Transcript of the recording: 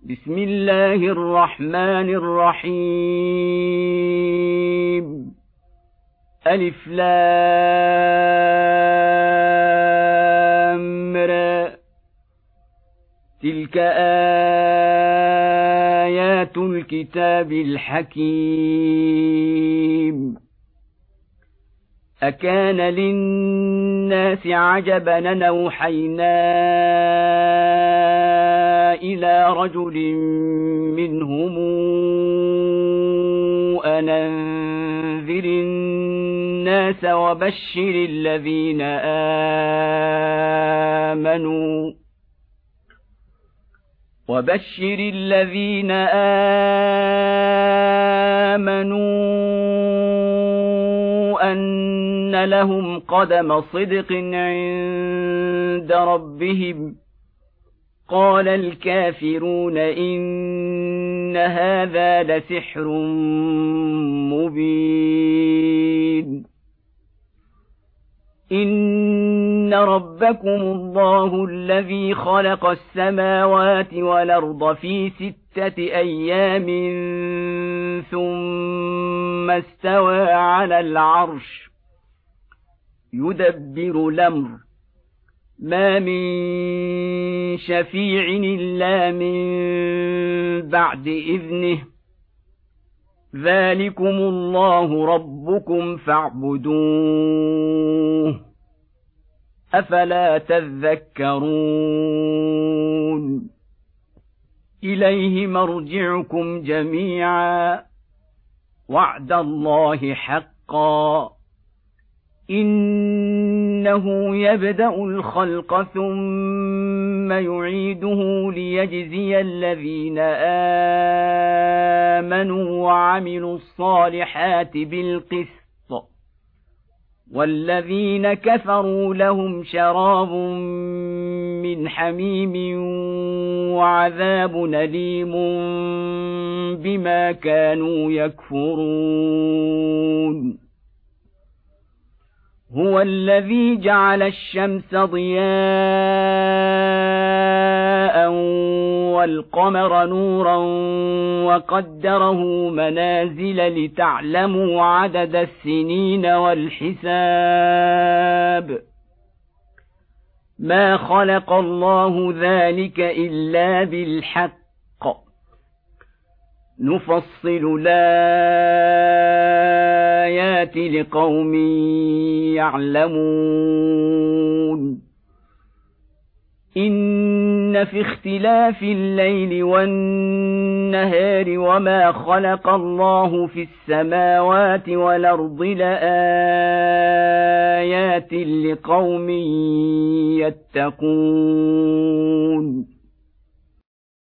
بسم الله الرحمن الرحيم ألف لام را تلك آيات الكتاب الحكيم أكان للناس عجبا أن أوحينا إلى رجل منهم أن أنذر الناس وبشر الذين آمنوا أن لهم قدم صدق عند ربهم قال الكافرون إن هذا لسحر مبين إن ربكم الله الذي خلق السماوات والأرض في 6 أيام ثم استوى على العرش يدبر الأمر ما من شفيع إلا من بعد إذنه ذلكم الله ربكم فاعبدوه أفلا تذكرون إليه مرجعكم جميعا وعد الله حقا إنه يبدأ الخلق ثم يعيده ليجزي الذين آمنوا وعملوا الصالحات بالقسط والذين كفروا لهم شراب من حميم وعذاب أليم بما كانوا يكفرون هو الذي جعل الشمس ضياء والقمر نورا وقدره منازل لتعلموا عدد السنين والحساب ما خلق الله ذلك إلا بالحق نفصل الآيات لقوم يعلمون إن في اختلاف الليل والنهار وما خلق الله في السماوات والأرض لآيات لقوم يتقون